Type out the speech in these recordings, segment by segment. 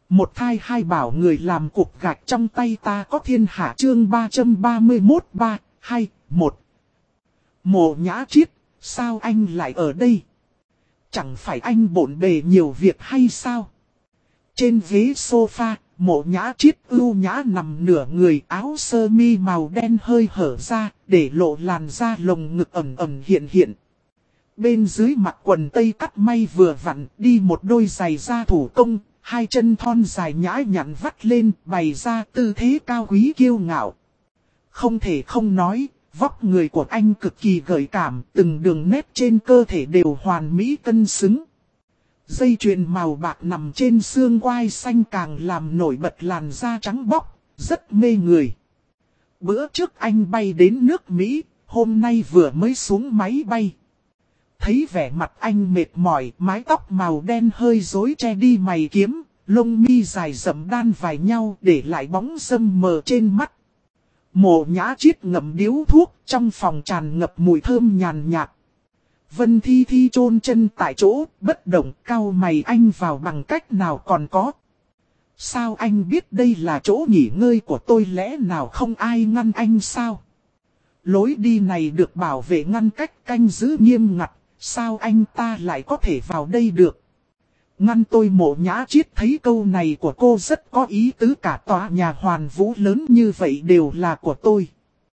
Một thai hai bảo người làm cục gạch trong tay ta có thiên hạ chương 331 3, 2, 1. Mộ Nhã Triết, sao anh lại ở đây? Chẳng phải anh bộn bề nhiều việc hay sao? Trên ghế sofa, Mộ Nhã Triết ưu nhã nằm nửa người, áo sơ mi màu đen hơi hở ra, để lộ làn da lồng ngực ẩn ẩn hiện hiện. Bên dưới mặc quần tây cắt may vừa vặn, đi một đôi giày da thủ công, hai chân thon dài nhã nhặn vắt lên, bày ra tư thế cao quý kiêu ngạo. Không thể không nói, vóc người của anh cực kỳ gợi cảm, từng đường nét trên cơ thể đều hoàn mỹ cân xứng. Dây chuyền màu bạc nằm trên xương quai xanh càng làm nổi bật làn da trắng bóc, rất mê người. Bữa trước anh bay đến nước Mỹ, hôm nay vừa mới xuống máy bay. Thấy vẻ mặt anh mệt mỏi, mái tóc màu đen hơi rối che đi mày kiếm, lông mi dài rậm đan vài nhau để lại bóng râm mờ trên mắt. Mộ Nhã Triết ngậm điếu thuốc, trong phòng tràn ngập mùi thơm nhàn nhạt. Vân Thi Thi chôn chân tại chỗ, bất động, cau mày anh vào bằng cách nào còn có. Sao anh biết đây là chỗ nghỉ ngơi của tôi, lẽ nào không ai ngăn anh sao? Lối đi này được bảo vệ ngăn cách canh giữ nghiêm ngặt, sao anh ta lại có thể vào đây được? Ngăn tôi. Mộ Nhã Triết thấy câu này của cô rất có ý tứ, cả tòa nhà Hoàn Vũ lớn như vậy đều là của tôi.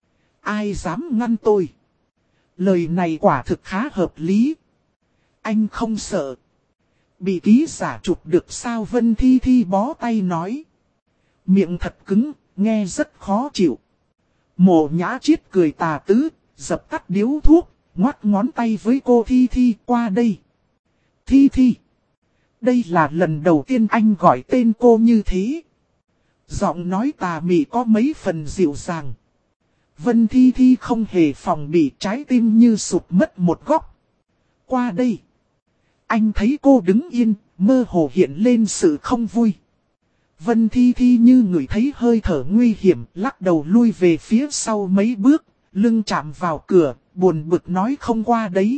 Ai dám ngăn tôi? Lời này quả thực khá hợp lý. Anh không sợ bị ký giả chụp được sao? Vân Thi Thi bó tay nói. Miệng thật cứng, nghe rất khó chịu. Mộ Nhã Triết cười tà tứ, dập tắt điếu thuốc, ngoắt ngón tay với cô Thi Thi, qua đây. Thi Thi. Đây là lần đầu tiên anh gọi tên cô như thế. Giọng nói tà mị có mấy phần dịu dàng. Vân Thi Thi không hề phòng bị, trái tim như sụp mất một góc. Qua đây. Anh thấy cô đứng yên, mơ hồ hiện lên sự không vui. Vân Thi Thi như người thấy hơi thở nguy hiểm, lắc đầu lui về phía sau mấy bước, lưng chạm vào cửa, buồn bực nói không qua đấy.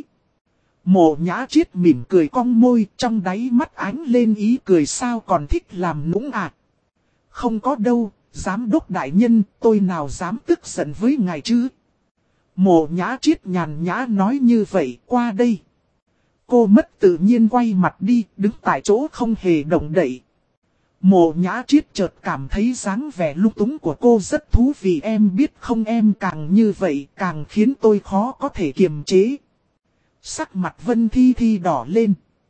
Mộ Nhã Triết mỉm cười cong môi, trong đáy mắt ánh lên ý cười, sao còn thích làm nũng à? Không có đâu, giám đốc đại nhân, tôi nào dám tức giận với ngài chứ? Mộ Nhã Triết nhàn nhã nói như vậy, qua đây. Cô mất tự nhiên quay mặt đi, đứng tại chỗ không hề động đậy. Mộ Nhã Triết chợt cảm thấy dáng vẻ lung túng của cô rất thú vị. Em biết không, em càng như vậy càng khiến tôi khó có thể kiềm chế. Sắc mặt Vân Thi Thi đỏ lên.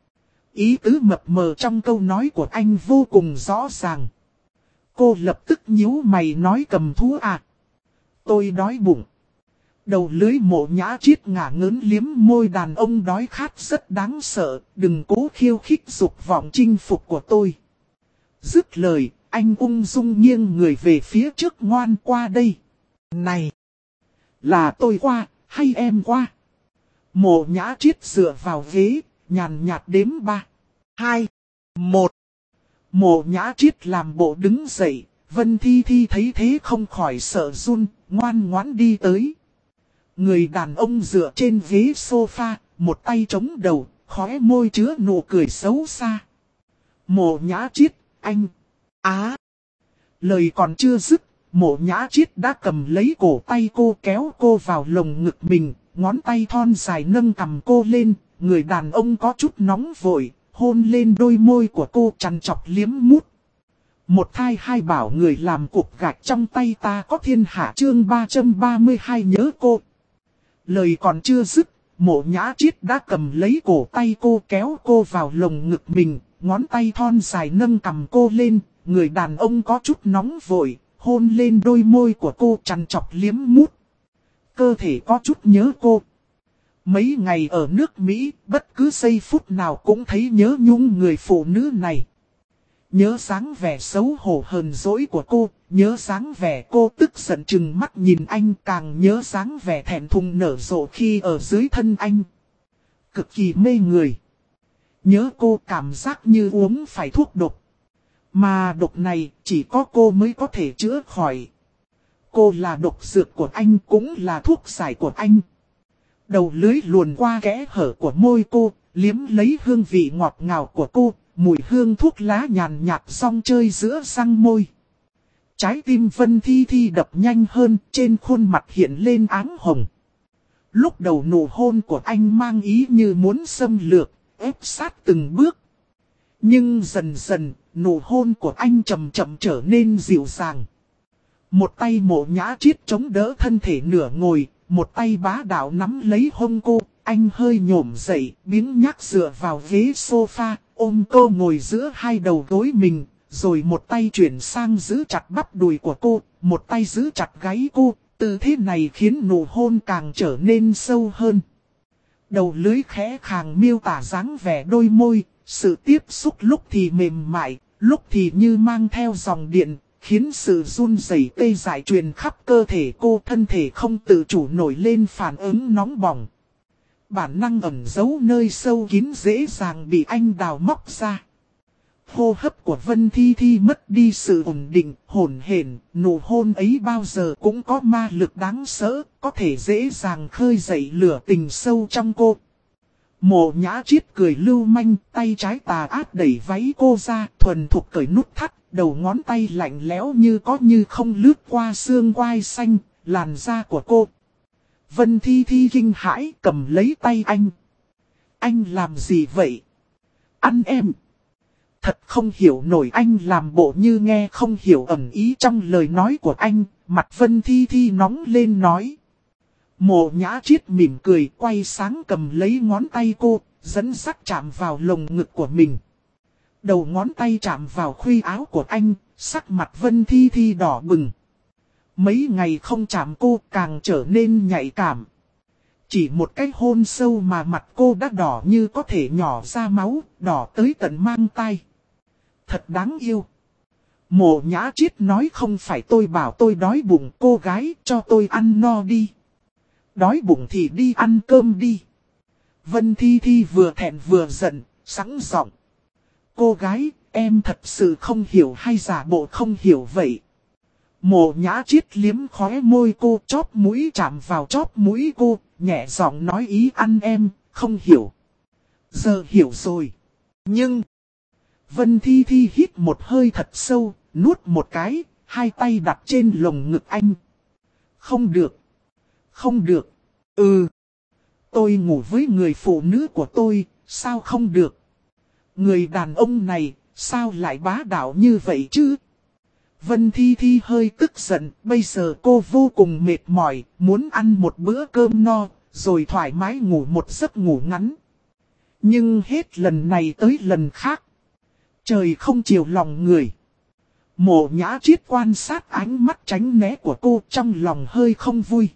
Ý tứ mập mờ trong câu nói của anh vô cùng rõ ràng. Cô lập tức nhíu mày nói cầm thú à? Tôi đói bụng. Đầu lưới Mộ Nhã Triết ngả ngớn liếm môi, đàn ông đói khát rất đáng sợ, đừng cố khiêu khích dục vọng chinh phục của tôi. Dứt lời, anh ung dung nghiêng người về phía trước, ngoan qua đây. Này! Là tôi qua, hay em qua? Mộ Nhã Triết dựa vào ghế, nhàn nhạt đếm 3, 2, 1. Mộ Nhã Triết làm bộ đứng dậy, Vân Thi Thi thấy thế không khỏi sợ run, ngoan ngoãn đi tới. Người đàn ông dựa trên ghế sofa, một tay chống đầu, khóe môi chứa nụ cười xấu xa. Mộ Nhã Triết, anh... Lời còn chưa dứt, Mộ Nhã Triết đã cầm lấy cổ tay cô, kéo cô vào lồng ngực mình, ngón tay thon dài nâng cằm cô lên, người đàn ông có chút nóng vội, hôn lên đôi môi của cô, trằn trọc liếm mút. Một thai hai bảo người làm cục gạch trong tay ta có thiên hạ chương 332 nhớ cô. Lời còn chưa dứt, Mộ Nhã Triết đã cầm lấy cổ tay cô, kéo cô vào lồng ngực mình, ngón tay thon dài nâng cằm cô lên, người đàn ông có chút nóng vội, hôn lên đôi môi của cô, trằn trọc liếm mút. Cơ thể có chút nhớ cô. Mấy ngày ở nước Mỹ, bất cứ giây phút nào cũng thấy nhớ nhung người phụ nữ này. Nhớ dáng vẻ xấu hổ hờn dỗi của cô, nhớ dáng vẻ cô tức giận chừng mắt nhìn anh, càng nhớ dáng vẻ thẹn thùng nở rộ khi ở dưới thân anh. Cực kỳ mê người. Nhớ cô cảm giác như uống phải thuốc độc. Mà độc này chỉ có cô mới có thể chữa khỏi. Cô là độc dược của anh, cũng là thuốc giải của anh. Đầu lưới luồn qua kẽ hở của môi cô, liếm lấy hương vị ngọt ngào của cô, mùi hương thuốc lá nhàn nhạt rong chơi giữa răng môi. Trái tim Vân Thi Thi đập nhanh hơn, trên khuôn mặt hiện lên áng hồng. Lúc đầu nụ hôn của anh mang ý như muốn xâm lược, ép sát từng bước. Nhưng dần dần, nụ hôn của anh chậm chậm trở nên dịu dàng. Một tay Mộ Nhã Triết chống đỡ thân thể nửa ngồi, một tay bá đạo nắm lấy hông cô. Anh hơi nhổm dậy, biếng nhác dựa vào ghế sofa, ôm cô ngồi giữa hai đầu gối mình. Rồi một tay chuyển sang giữ chặt bắp đùi của cô, một tay giữ chặt gáy cô. Tư thế này khiến nụ hôn càng trở nên sâu hơn. Đầu lưỡi khẽ khàng miêu tả dáng vẻ đôi môi, sự tiếp xúc lúc thì mềm mại, lúc thì như mang theo dòng điện, khiến sự run rẩy tê dại truyền khắp cơ thể cô, thân thể không tự chủ nổi lên phản ứng nóng bỏng. Bản năng ẩn giấu nơi sâu kín dễ dàng bị anh đào móc ra. Hô hấp của Vân Thi Thi mất đi sự ổn định, hổn hển, nụ hôn ấy bao giờ cũng có ma lực đáng sợ, có thể dễ dàng khơi dậy lửa tình sâu trong cô. Mộ Nhã Triết cười lưu manh, tay trái tà ác đẩy váy cô ra, thuần thục cởi nút thắt, đầu ngón tay lạnh lẽo như có như không lướt qua xương quai xanh, làn da của cô. Vân Thi Thi kinh hãi cầm lấy tay anh. Anh làm gì vậy? Ăn em. Thật không hiểu nổi, anh làm bộ như nghe không hiểu ẩn ý trong lời nói của anh, mặt Vân Thi Thi nóng lên nói. Mộ Nhã Triết mỉm cười quay sáng cầm lấy ngón tay cô, dẫn dắt chạm vào lồng ngực của mình. Đầu ngón tay chạm vào khuy áo của anh, sắc mặt Vân Thi Thi đỏ bừng. Mấy ngày không chạm cô càng trở nên nhạy cảm. Chỉ một cái hôn sâu mà mặt cô đã đỏ như có thể nhỏ ra máu, đỏ tới tận mang tai. Thật đáng yêu. Mộ Nhã Triết nói không phải tôi bảo tôi đói bụng, cô gái cho tôi ăn no đi. Đói bụng thì đi ăn cơm đi. Vân Thi Thi vừa thẹn vừa giận, sẵn giọng. Cô gái, em thật sự không hiểu hay giả bộ không hiểu vậy. Mộ Nhã Triết liếm khóe môi cô, chóp mũi chạm vào chóp mũi cô, nhẹ giọng nói ý ăn em, không hiểu. Giờ hiểu rồi. Nhưng... Vân Thi Thi hít một hơi thật sâu, nuốt một cái, hai tay đặt trên lồng ngực anh. Không được. Không được. Tôi ngủ với người phụ nữ của tôi, sao không được? Người đàn ông này, sao lại bá đạo như vậy chứ? Vân Thi Thi hơi tức giận, bây giờ cô vô cùng mệt mỏi, muốn ăn một bữa cơm no, rồi thoải mái ngủ một giấc ngủ ngắn. Nhưng hết lần này tới lần khác. Trời không chiều lòng người. Mộ Nhã Triết quan sát ánh mắt tránh né của cô trong lòng hơi không vui.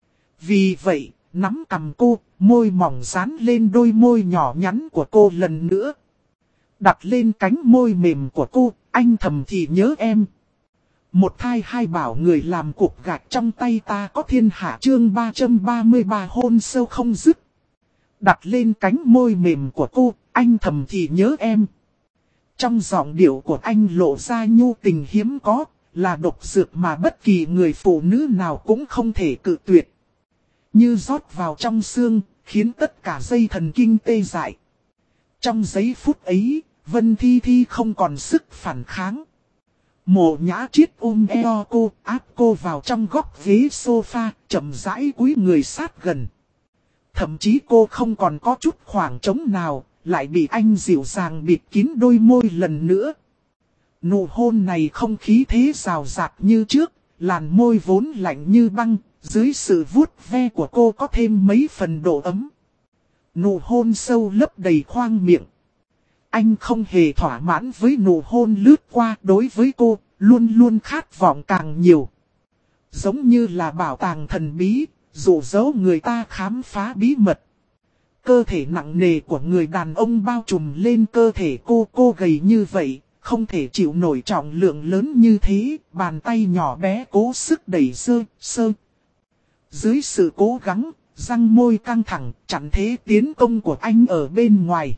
Vì vậy, nắm cằm cô, môi mỏng dán lên đôi môi nhỏ nhắn của cô lần nữa. Đặt lên cánh môi mềm của cô, anh thầm thì nhớ em. Một thai hai bảo người làm cục gạch trong tay ta có thiên hạ chương 333 hôn sâu không dứt. Đặt lên cánh môi mềm của cô, anh thầm thì nhớ em. Trong giọng điệu của anh lộ ra nhu tình hiếm có, là độc dược mà bất kỳ người phụ nữ nào cũng không thể cự tuyệt. Như rót vào trong xương, khiến tất cả dây thần kinh tê dại. Trong giây phút ấy, Vân Thi Thi không còn sức phản kháng. Mộ Nhã Triết ôm eo cô, áp cô vào trong góc ghế sofa, chậm rãi cúi người sát gần. Thậm chí cô không còn có chút khoảng trống nào, lại bị anh dịu dàng bịt kín đôi môi lần nữa. Nụ hôn này không khí thế rào rạt như trước, làn môi vốn lạnh như băng, dưới sự vuốt ve của cô có thêm mấy phần độ ấm. Nụ hôn sâu lấp đầy khoang miệng. Anh không hề thỏa mãn với nụ hôn lướt qua, đối với cô, luôn luôn khát vọng càng nhiều. Giống như là bảo tàng thần bí, dụ dỗ người ta khám phá bí mật. Cơ thể nặng nề của người đàn ông bao trùm lên cơ thể cô gầy như vậy, không thể chịu nổi trọng lượng lớn như thế, bàn tay nhỏ bé cố sức đẩy sơ. Dưới sự cố gắng, răng môi căng thẳng, chặn thế tiến công của anh ở bên ngoài.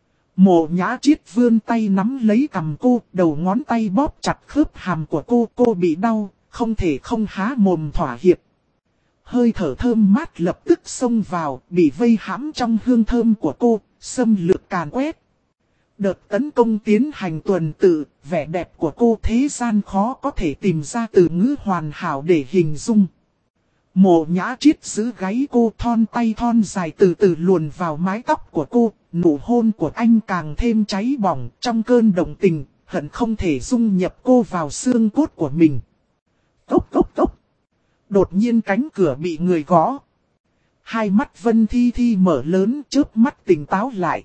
Mộ Nhã Triết vươn tay nắm lấy cằm cô, đầu ngón tay bóp chặt khớp hàm của cô bị đau, không thể không há mồm thỏa hiệp. Hơi thở thơm mát lập tức xông vào, bị vây hãm trong hương thơm của cô, xâm lược càn quét. Đợt tấn công tiến hành tuần tự, vẻ đẹp của cô thế gian khó có thể tìm ra từ ngữ hoàn hảo để hình dung. Mộ Nhã Triết giữ gáy cô, thon tay thon dài từ từ luồn vào mái tóc của cô, nụ hôn của anh càng thêm cháy bỏng trong cơn động tình, hận không thể dung nhập cô vào xương cốt của mình. Cốc cốc cốc. Đột nhiên cánh cửa bị người gõ. Hai mắt Vân Thi Thi mở lớn, chớp mắt tỉnh táo lại.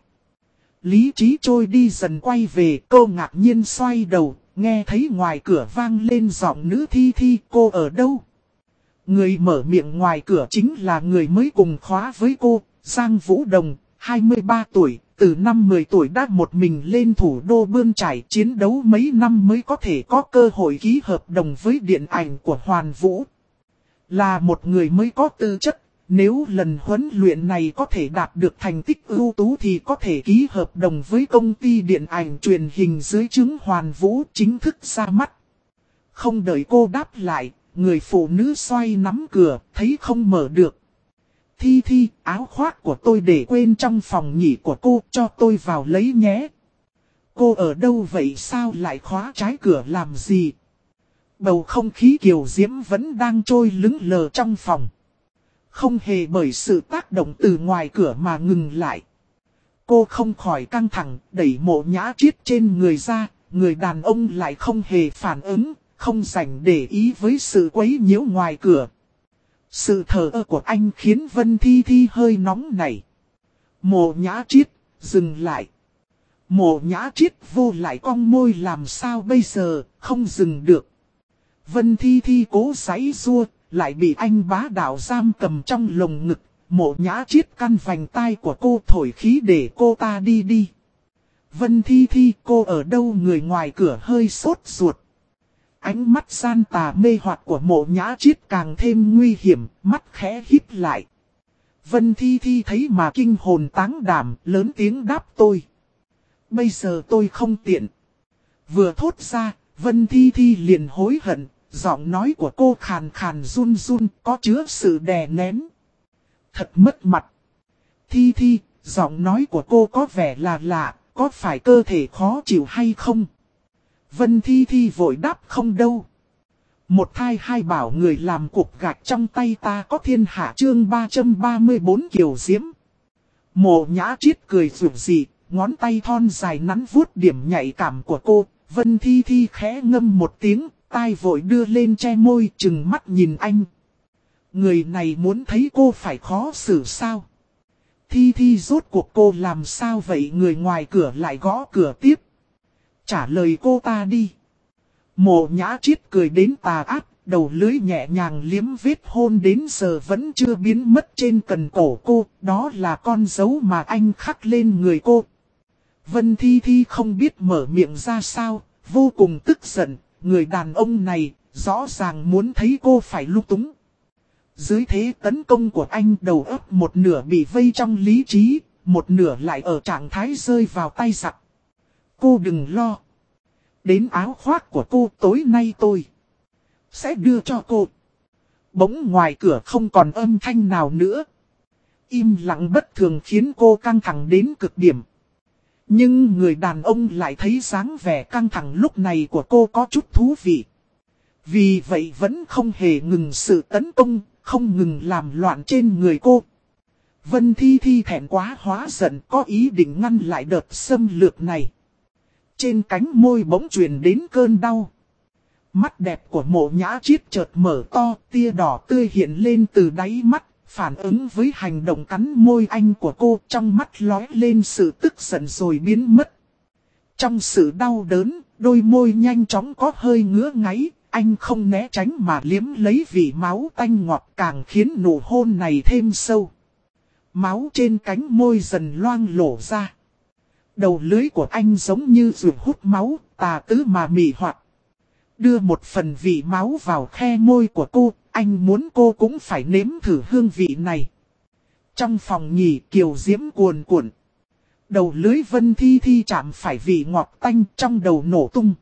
Lý trí trôi đi dần quay về, cô ngạc nhiên xoay đầu, nghe thấy ngoài cửa vang lên giọng nữ Thi Thi, cô ở đâu? Người mở miệng ngoài cửa chính là người mới cùng khóa với cô, Giang Vũ Đồng, 23 tuổi, từ năm 10 tuổi đã một mình lên thủ đô bươn trải chiến đấu mấy năm mới có thể có cơ hội ký hợp đồng với điện ảnh của Hoàn Vũ. Là một người mới có tư chất, nếu lần huấn luyện này có thể đạt được thành tích ưu tú thì có thể ký hợp đồng với công ty điện ảnh truyền hình dưới trướng Hoàn Vũ chính thức ra mắt. Không đợi cô đáp lại, người phụ nữ xoay nắm cửa, thấy không mở được. Thi Thi, áo khoác của tôi để quên trong phòng nghỉ của cô, cho tôi vào lấy nhé. Cô ở đâu vậy, sao lại khóa trái cửa làm gì? Bầu không khí kiều diễm vẫn đang trôi lững lờ trong phòng. Không hề bởi sự tác động từ ngoài cửa mà ngừng lại. Cô không khỏi căng thẳng, đẩy Mộ Nhã Triết trên người ra, người đàn ông lại không hề phản ứng, không dành để ý với sự quấy nhiễu ngoài cửa. Sự thờ ơ của anh khiến Vân Thi Thi hơi nóng nảy. Mộ Nhã Triết, dừng lại. Mộ Nhã Triết vô lại cong môi, làm sao bây giờ, không dừng được. Vân Thi Thi cố giãy giụa, lại bị anh bá đạo giam cầm trong lồng ngực. Mộ Nhã Triết căn vành tai của cô, thổi khí để cô ta đi đi. Vân Thi Thi, cô ở đâu? Người ngoài cửa hơi sốt ruột. Ánh mắt gian tà mê hoặc của Mộ Nhã Triết càng thêm nguy hiểm, mắt khẽ híp lại. Vân Thi Thi thấy mà kinh hồn táng đảm, lớn tiếng đáp tôi. Bây giờ tôi không tiện. Vừa thốt ra, Vân Thi Thi liền hối hận, giọng nói của cô khàn khàn run run, có chứa sự đè nén. Thật mất mặt. Thi Thi, giọng nói của cô có vẻ là lạ, có phải cơ thể khó chịu hay không? Vân Thi Thi vội đáp không đâu. Một thai hai bảo người làm cục gạch trong tay ta có thiên hạ, chương 334 kiều diễm. Mộ Nhã Triết cười rủ rì, ngón tay thon dài nắn vuốt điểm nhạy cảm của cô. Vân Thi Thi khẽ ngâm một tiếng, tai vội đưa lên che môi, trừng mắt nhìn anh. Người này muốn thấy cô phải khó xử sao? Thi Thi, rốt cuộc cô làm sao vậy? Người ngoài cửa lại gõ cửa tiếp. Trả lời cô ta đi. Mộ Nhã Triết cười đến tà ác, đầu lưỡi nhẹ nhàng liếm vết hôn đến giờ vẫn chưa biến mất trên cần cổ cô. Đó là con dấu mà anh khắc lên người cô. Vân Thi Thi không biết mở miệng ra sao, vô cùng tức giận. Người đàn ông này rõ ràng muốn thấy cô phải lung túng. Dưới thế tấn công của anh, đầu óc một nửa bị vây trong lý trí, một nửa lại ở trạng thái rơi vào tay giặc. Cô đừng lo. Đến áo khoác của cô tối nay tôi sẽ đưa cho cô. Bỗng ngoài cửa không còn âm thanh nào nữa. Im lặng bất thường khiến cô căng thẳng đến cực điểm. Nhưng người đàn ông lại thấy dáng vẻ căng thẳng lúc này của cô có chút thú vị. Vì vậy vẫn không hề ngừng sự tấn công, không ngừng làm loạn trên người cô. Vân Thi Thi thẹn quá hóa giận, có ý định ngăn lại đợt xâm lược này. Trên cánh môi bỗng truyền đến cơn đau. Mắt đẹp của Mộ Nhã Triết chợt mở to, tia đỏ tươi hiện lên từ đáy mắt, phản ứng với hành động cắn môi anh của cô, trong mắt lóe lên sự tức giận rồi biến mất. Trong sự đau đớn, đôi môi nhanh chóng có hơi ngứa ngáy, anh không né tránh mà liếm lấy vị máu tanh ngọt, càng khiến nụ hôn này thêm sâu. Máu trên cánh môi dần loang lổ ra. Đầu lưỡi của anh giống như ruột hút máu, tà tứ mà mị hoặc. Đưa một phần vị máu vào khe môi của cô, anh muốn cô cũng phải nếm thử hương vị này. Trong phòng nghỉ, kiều diễm cuồn cuộn. Đầu lưỡi Vân Thi Thi chạm phải vị ngọt tanh, trong đầu nổ tung.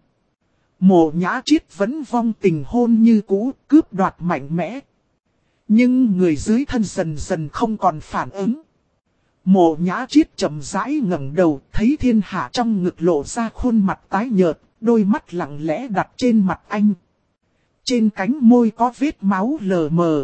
Mộ Nhã Triết vẫn vong tình hôn như cũ, cướp đoạt mạnh mẽ. Nhưng người dưới thân dần dần không còn phản ứng. Mộ Nhã Triết chậm rãi ngẩng đầu, thấy Thiên Hạ trong ngực lộ ra khuôn mặt tái nhợt, đôi mắt lặng lẽ đặt trên mặt anh. Trên cánh môi có vết máu lờ mờ.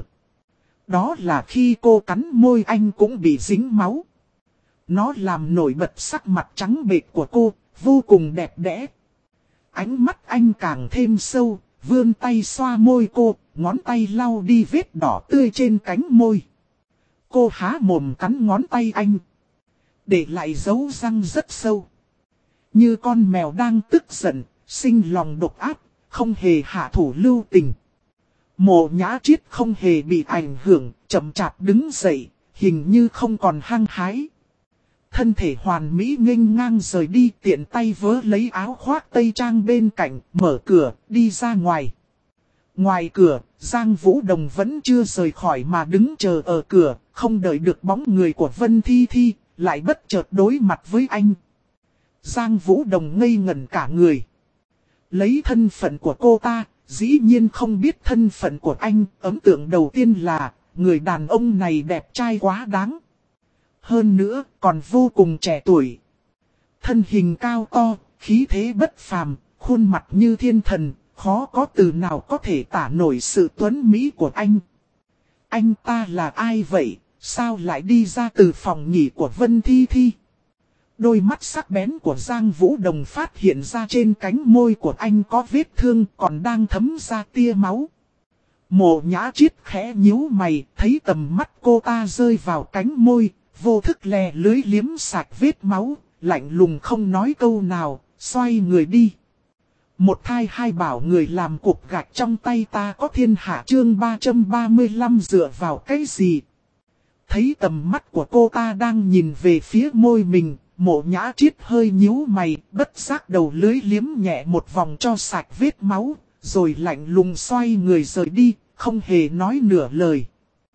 Đó là khi cô cắn môi anh cũng bị dính máu. Nó làm nổi bật sắc mặt trắng bệch của cô, vô cùng đẹp đẽ. Ánh mắt anh càng thêm sâu, vươn tay xoa môi cô, ngón tay lau đi vết đỏ tươi trên cánh môi. Cô há mồm cắn ngón tay anh, để lại dấu răng rất sâu. Như con mèo đang tức giận, sinh lòng độc ác, không hề hạ thủ lưu tình. Mộ Nhã Triết không hề bị ảnh hưởng, chậm chạp đứng dậy, hình như không còn hăng hái. Thân thể hoàn mỹ nghênh ngang rời đi, tiện tay vớ lấy áo khoác tây trang bên cạnh, mở cửa, đi ra ngoài. Ngoài cửa, Giang Vũ Đồng vẫn chưa rời khỏi mà đứng chờ ở cửa, không đợi được bóng người của Vân Thi Thi, lại bất chợt đối mặt với anh. Giang Vũ Đồng ngây ngẩn cả người. Lấy thân phận của cô ta, dĩ nhiên không biết thân phận của anh, ấn tượng đầu tiên là, người đàn ông này đẹp trai quá đáng. Hơn nữa, còn vô cùng trẻ tuổi. Thân hình cao to, khí thế bất phàm, khuôn mặt như thiên thần, khó có từ nào có thể tả nổi sự tuấn mỹ của anh. Anh ta là ai vậy? Sao lại đi ra từ phòng nghỉ của Vân Thi Thi? Đôi mắt sắc bén của Giang Vũ Đồng phát hiện ra trên cánh môi của anh có vết thương còn đang thấm ra tia máu. Mộ Nhã Triết khẽ nhíu mày, thấy tầm mắt cô ta rơi vào cánh môi, vô thức lè lưới liếm sạch vết máu, lạnh lùng không nói câu nào, xoay người đi. Một thai hai bảo người làm cục gạch trong tay ta có thiên hạ chương 335 dựa vào cái gì? Thấy tầm mắt của cô ta đang nhìn về phía môi mình, Mộ Nhã Triết hơi nhíu mày, bất giác đầu lưới liếm nhẹ một vòng cho sạch vết máu, rồi lạnh lùng xoay người rời đi, không hề nói nửa lời.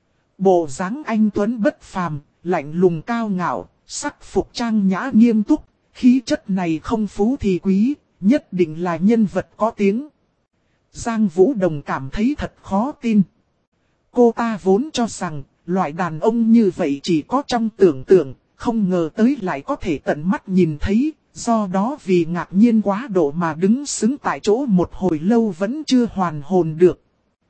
Bộ dáng anh tuấn bất phàm, lạnh lùng cao ngạo, sắc phục trang nhã nghiêm túc, khí chất này không phú thì quý, nhất định là nhân vật có tiếng. Giang Vũ Đồng cảm thấy thật khó tin. Cô ta vốn cho rằng, loại đàn ông như vậy chỉ có trong tưởng tượng, không ngờ tới lại có thể tận mắt nhìn thấy, do đó vì ngạc nhiên quá độ mà đứng sững tại chỗ một hồi lâu vẫn chưa hoàn hồn được.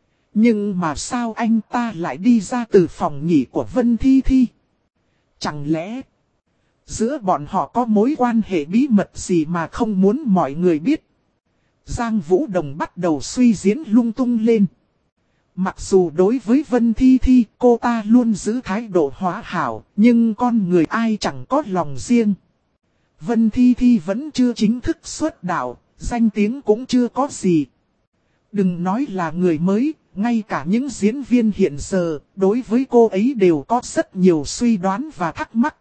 Nhưng mà sao anh ta lại đi ra từ phòng nghỉ của Vân Thi Thi? Chẳng lẽ giữa bọn họ có mối quan hệ bí mật gì mà không muốn mọi người biết? Giang Vũ Đồng bắt đầu suy diễn lung tung lên. Mặc dù đối với Vân Thi Thi cô ta luôn giữ thái độ hóa hảo, nhưng con người ai chẳng có lòng riêng. Vân Thi Thi vẫn chưa chính thức xuất đạo, danh tiếng cũng chưa có gì. Đừng nói là người mới, ngay cả những diễn viên hiện giờ, đối với cô ấy đều có rất nhiều suy đoán và thắc mắc.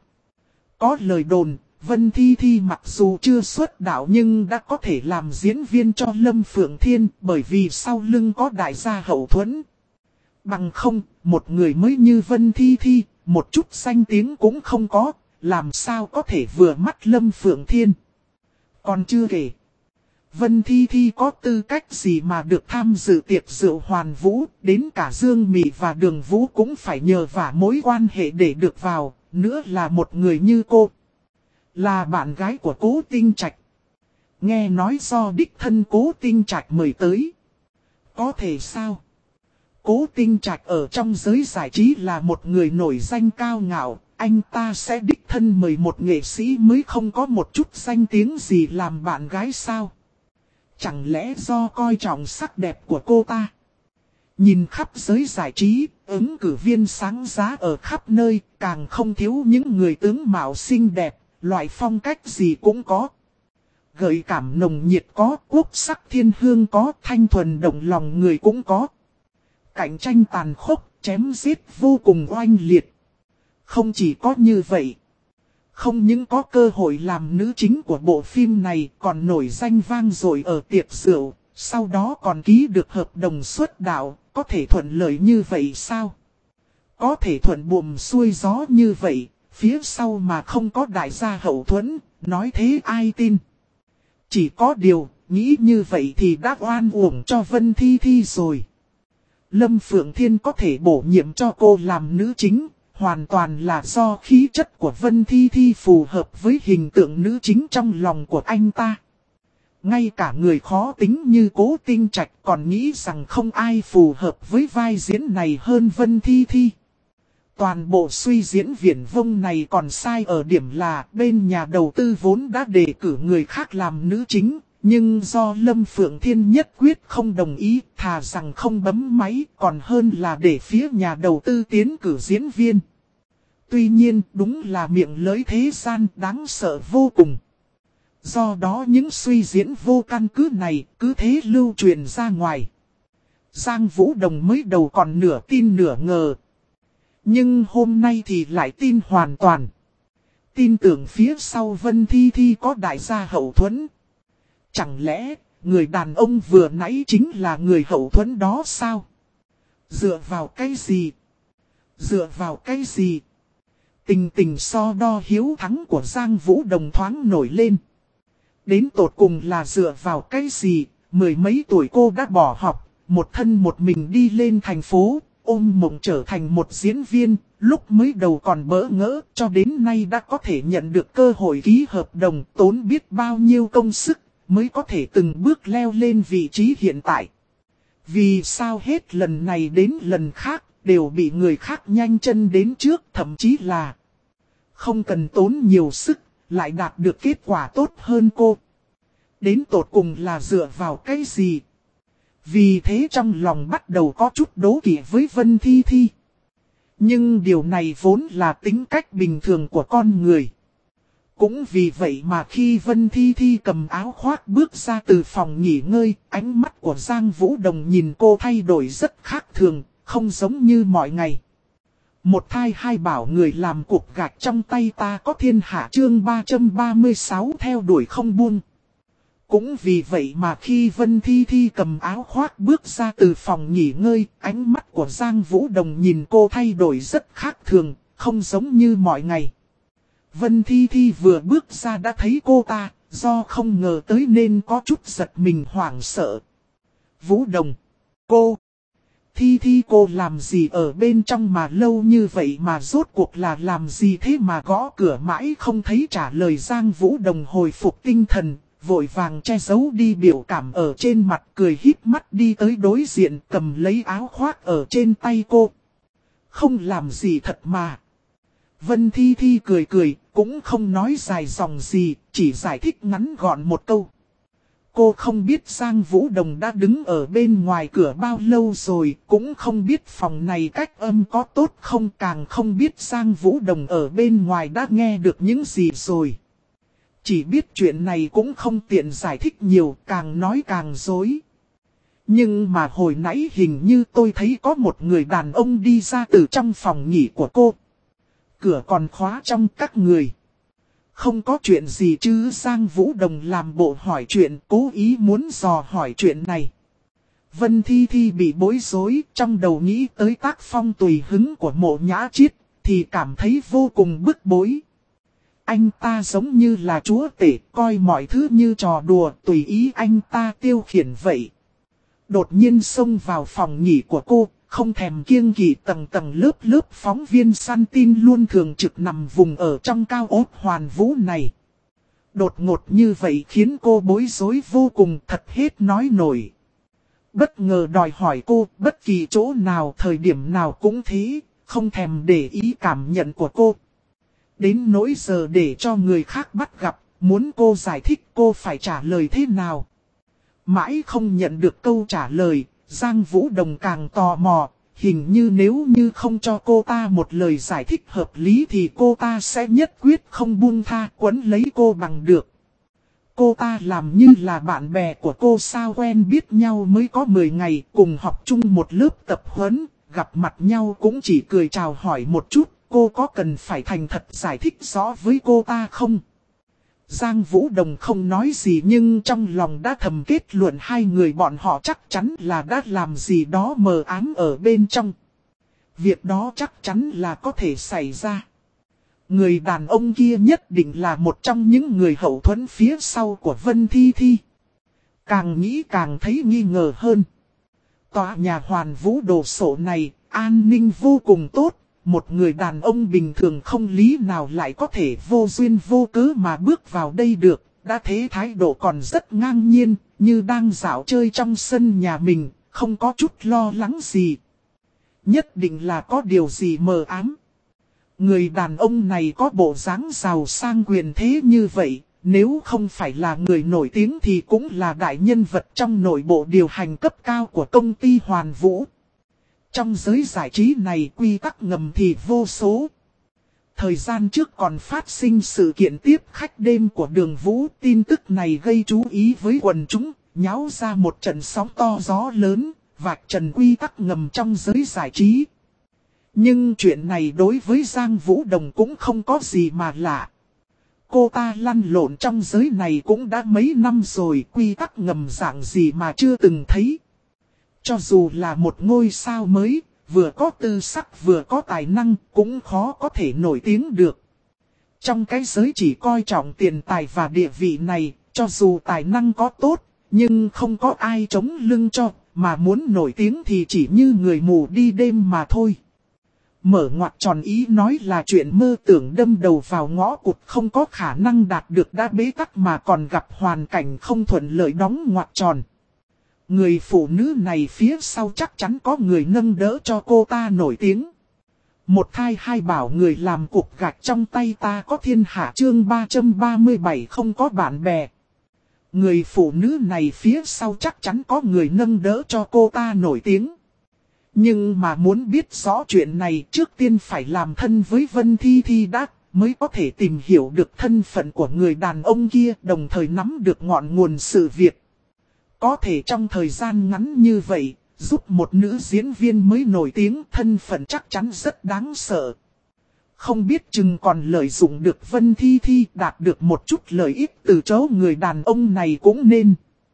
Có lời đồn, Vân Thi Thi mặc dù chưa xuất đạo nhưng đã có thể làm diễn viên cho Lâm Phượng Thiên bởi vì sau lưng có đại gia hậu thuẫn. Bằng không, một người mới như Vân Thi Thi, một chút danh tiếng cũng không có, làm sao có thể vừa mắt Lâm Phượng Thiên. Còn chưa kể, Vân Thi Thi có tư cách gì mà được tham dự tiệc rượu hoàn vũ, đến cả Dương Mị và Đường Vũ cũng phải nhờ vả mối quan hệ để được vào, nữa là một người như cô. Là bạn gái của Cố Tinh Trạch. Nghe nói do đích thân Cố Tinh Trạch mời tới. Có thể sao? Cố Tinh Trạch ở trong giới giải trí là một người nổi danh cao ngạo, anh ta sẽ đích thân mời một nghệ sĩ mới không có một chút danh tiếng gì làm bạn gái sao? Chẳng lẽ do coi trọng sắc đẹp của cô ta? Nhìn khắp giới giải trí, ứng cử viên sáng giá ở khắp nơi, càng không thiếu những người tướng mạo xinh đẹp, loại phong cách gì cũng có. Gợi cảm nồng nhiệt có, quốc sắc thiên hương có, thanh thuần động lòng người cũng có. Cạnh tranh tàn khốc, chém giết vô cùng oanh liệt. Không chỉ có như vậy. Không những có cơ hội làm nữ chính của bộ phim này còn nổi danh vang dội ở tiệc rượu, sau đó còn ký được hợp đồng xuất đạo, có thể thuận lợi như vậy sao? Có thể thuận buồm xuôi gió như vậy, phía sau mà không có đại gia hậu thuẫn, nói thế ai tin? Chỉ có điều, nghĩ như vậy thì đã oan uổng cho Vân Thi Thi rồi. Lâm Phượng Thiên có thể bổ nhiệm cho cô làm nữ chính, hoàn toàn là do khí chất của Vân Thi Thi phù hợp với hình tượng nữ chính trong lòng của anh ta. Ngay cả người khó tính như Cố Tinh Trạch còn nghĩ rằng không ai phù hợp với vai diễn này hơn Vân Thi Thi. Toàn bộ suy diễn viển vông này còn sai ở điểm là bên nhà đầu tư vốn đã đề cử người khác làm nữ chính, nhưng do Lâm Phượng Thiên nhất quyết không đồng ý, thà rằng không bấm máy còn hơn là để phía nhà đầu tư tiến cử diễn viên. Tuy nhiên đúng là miệng lưỡi thế gian đáng sợ vô cùng. Do đó những suy diễn vô căn cứ này cứ thế lưu truyền ra ngoài. Giang Vũ Đồng mới đầu còn nửa tin nửa ngờ. Nhưng hôm nay thì lại tin hoàn toàn. Tin tưởng phía sau Vân Thi Thi có đại gia hậu thuẫn. Chẳng lẽ người đàn ông vừa nãy chính là người hậu thuẫn đó sao? Dựa vào cái gì? Dựa vào cái gì? Tình tình so đo hiếu thắng của Giang Vũ Đồng thoáng nổi lên. Đến tột cùng là dựa vào cái gì? Mười mấy tuổi cô đã bỏ học, một thân một mình đi lên thành phố, ôm mộng trở thành một diễn viên, lúc mới đầu còn bỡ ngỡ, cho đến nay đã có thể nhận được cơ hội ký hợp đồng, tốn biết bao nhiêu công sức, mới có thể từng bước leo lên vị trí hiện tại. Vì sao hết lần này đến lần khác, đều bị người khác nhanh chân đến trước, thậm chí là không cần tốn nhiều sức, lại đạt được kết quả tốt hơn cô. Đến tột cùng là dựa vào cái gì? Vì thế trong lòng bắt đầu có chút đố kỵ với Vân Thi Thi. Nhưng điều này vốn là tính cách bình thường của con người. Cũng vì vậy mà khi Vân Thi Thi cầm áo khoác bước ra từ phòng nghỉ ngơi, ánh mắt của Giang Vũ Đồng nhìn cô thay đổi rất khác thường, không giống như mọi ngày. Một thai hai bảo người làm cục gạch trong tay ta có thiên hạ chương 336 theo đuổi không buông. Cũng vì vậy mà khi Vân Thi Thi cầm áo khoác bước ra từ phòng nghỉ ngơi, ánh mắt của Giang Vũ Đồng nhìn cô thay đổi rất khác thường, không giống như mọi ngày. Vân Thi Thi vừa bước ra đã thấy cô ta, do không ngờ tới nên có chút giật mình hoảng sợ. Vũ Đồng, cô, Thi Thi cô làm gì ở bên trong mà lâu như vậy mà rốt cuộc là làm gì thế mà gõ cửa mãi không thấy trả lời. Giang Vũ Đồng hồi phục tinh thần, vội vàng che giấu đi biểu cảm ở trên mặt, cười híp mắt đi tới đối diện cầm lấy áo khoác ở trên tay cô. Không làm gì thật mà. Vân Thi Thi cười cười, cũng không nói dài dòng gì, chỉ giải thích ngắn gọn một câu. Cô không biết Giang Vũ Đồng đã đứng ở bên ngoài cửa bao lâu rồi, cũng không biết phòng này cách âm có tốt không, càng không biết Giang Vũ Đồng ở bên ngoài đã nghe được những gì rồi. Chỉ biết chuyện này cũng không tiện giải thích nhiều, càng nói càng dối. Nhưng mà hồi nãy hình như tôi thấy có một người đàn ông đi ra từ trong phòng nghỉ của cô. Cửa còn khóa trong các người. Không có chuyện gì chứ? Giang Vũ Đồng làm bộ hỏi chuyện, cố ý muốn dò hỏi chuyện này. Vân Thi Thi bị bối rối, trong đầu nghĩ tới tác phong tùy hứng của Mộ Nhã Chiết, thì cảm thấy vô cùng bức bối. Anh ta giống như là chúa tể, coi mọi thứ như trò đùa, tùy ý anh ta tiêu khiển vậy. Đột nhiên xông vào phòng nghỉ của cô, không thèm kiêng kỵ tầng tầng lớp lớp phóng viên săn tin luôn thường trực nằm vùng ở trong cao ốt Hoàn Vũ này. Đột ngột như vậy khiến cô bối rối vô cùng, thật hết nói nổi. Bất ngờ đòi hỏi cô, bất kỳ chỗ nào thời điểm nào cũng thế, không thèm để ý cảm nhận của cô. Đến nỗi giờ để cho người khác bắt gặp, muốn cô giải thích cô phải trả lời thế nào. Mãi không nhận được câu trả lời, Giang Vũ Đồng càng tò mò, hình như nếu như không cho cô ta một lời giải thích hợp lý thì cô ta sẽ nhất quyết không buông tha quấn lấy cô bằng được. Cô ta làm như là bạn bè của cô sao, quen biết nhau mới có 10 ngày, cùng học chung một lớp tập huấn, gặp mặt nhau cũng chỉ cười chào hỏi một chút, cô có cần phải thành thật giải thích rõ với cô ta không? Giang Vũ Đồng không nói gì nhưng trong lòng đã thầm kết luận hai người bọn họ chắc chắn là đã làm gì đó mờ ám ở bên trong. Việc đó chắc chắn là có thể xảy ra. Người đàn ông kia nhất định là một trong những người hậu thuẫn phía sau của Vân Thi Thi. Càng nghĩ càng thấy nghi ngờ hơn. Tòa nhà Hoàn Vũ đồ sộ này, an ninh vô cùng tốt. một người đàn ông bình thường không lý nào lại có thể vô duyên vô cớ mà bước vào đây được, đã thế thái độ còn rất ngang nhiên, như đang dạo chơi trong sân nhà mình, không có chút lo lắng gì. Nhất định là có điều gì mờ ám. Người đàn ông này có bộ dáng giàu sang quyền thế như vậy, nếu không phải là người nổi tiếng thì cũng là đại nhân vật trong nội bộ điều hành cấp cao của công ty Hoàn Vũ. Trong giới giải trí này quy tắc ngầm thì vô số. Thời gian trước còn phát sinh sự kiện tiếp khách đêm của Đường Vũ, tin tức này gây chú ý với quần chúng, nháo ra một trận sóng to gió lớn, vạch trần quy tắc ngầm trong giới giải trí. Nhưng chuyện này đối với Giang Vũ Đồng cũng không có gì mà lạ. Cô ta lăn lộn trong giới này cũng đã mấy năm rồi, quy tắc ngầm dạng gì mà chưa từng thấy. Cho dù là một ngôi sao mới, vừa có tư sắc vừa có tài năng, cũng khó có thể nổi tiếng được. Trong cái giới chỉ coi trọng tiền tài và địa vị này, cho dù tài năng có tốt, nhưng không có ai chống lưng cho, mà muốn nổi tiếng thì chỉ như người mù đi đêm mà thôi. Mở ngoặc tròn ý nói là chuyện mơ tưởng đâm đầu vào ngõ cụt không có khả năng đạt được đã bế tắc mà còn gặp hoàn cảnh không thuận lợi đóng ngoặc tròn. Người phụ nữ này phía sau chắc chắn có người nâng đỡ cho cô ta nổi tiếng. Một thai hai bảo người làm cục gạch trong tay ta có thiên hạ chương 337 không có bạn bè. Người phụ nữ này phía sau chắc chắn có người nâng đỡ cho cô ta nổi tiếng. Nhưng mà muốn biết rõ chuyện này trước tiên phải làm thân với Vân Thi Thi đã, mới có thể tìm hiểu được thân phận của người đàn ông kia, đồng thời nắm được ngọn nguồn sự việc. Có thể trong thời gian ngắn như vậy, giúp một nữ diễn viên mới nổi tiếng, thân phận chắc chắn rất đáng sợ. Không biết chừng còn lợi dụng được Vân Thi Thi đạt được một chút lợi ích từ chỗ người đàn ông này cũng nên.